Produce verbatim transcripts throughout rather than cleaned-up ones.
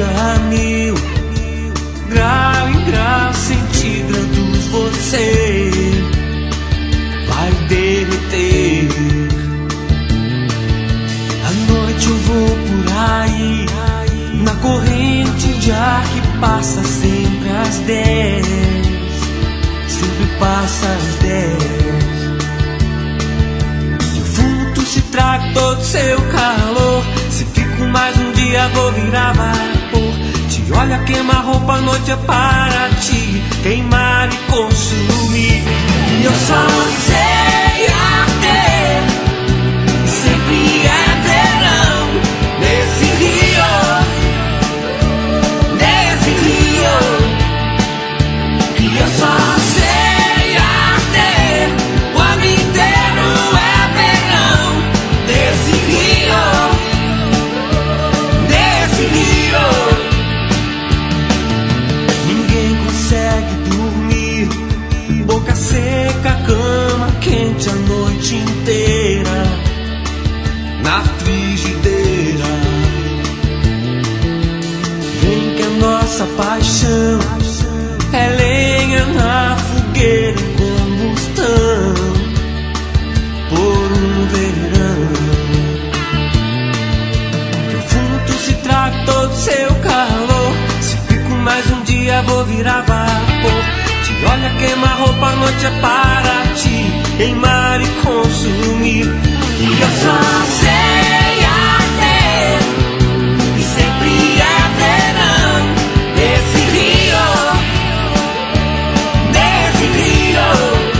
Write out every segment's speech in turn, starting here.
chega a mil, grau em grau centígrados você vai derreter. À noite eu vou por aí, na corrente de ar que passa sempre às dez, sempre passa às dez. Eu fumo, tu se traga todo seu calor. Se fico mais um dia vou virar vapor. Te olha, queima a roupa, a noite é para ti queimar e consumir. E eu só sei arder, sempre é verão nesse rio, nesse rio. E eu só sei arder, o ano inteiro é verão nesse rio, nesse rio. Ninguém consegue dormir, boca seca, cama quente a noite inteira, na frigideira. Vem que a nossa paixão é lenha na fogueira em combustão por um verão. Eu fumo, tu se traga todo seu calor. Se fico mais um dia vou virar vapor. Te olha, queima a roupa, a noite é para ti queimar e consumir. E eu só sei arder, e sempre é verão nesse rio, nesse rio.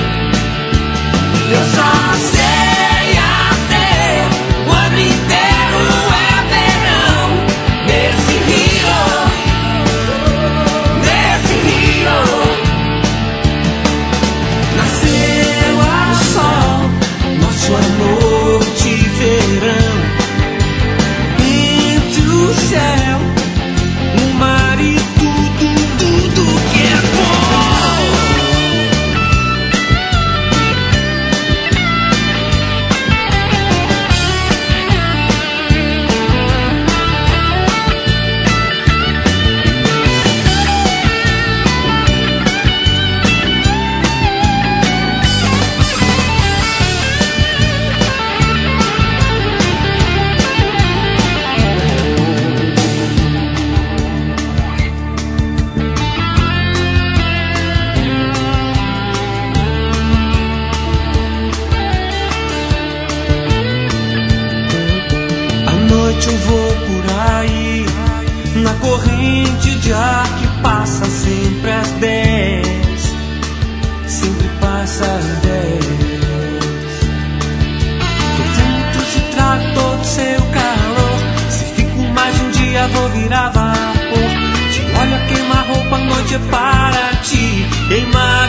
E eu só sei arder, o ano inteiro é verão nesse rio, nesse rio. Nasceu ao sol nosso amor de verão, entre o céu, o mar e tudo, tudo que é bom. Eu vou por aí, na corrente de ar que passa sempre às dez, sempre passa às dez. Eu fumo, se trago todo seu calor. Se fico mais um dia vou virar vapor. Te olha, queima a roupa, a noite é para ti queimar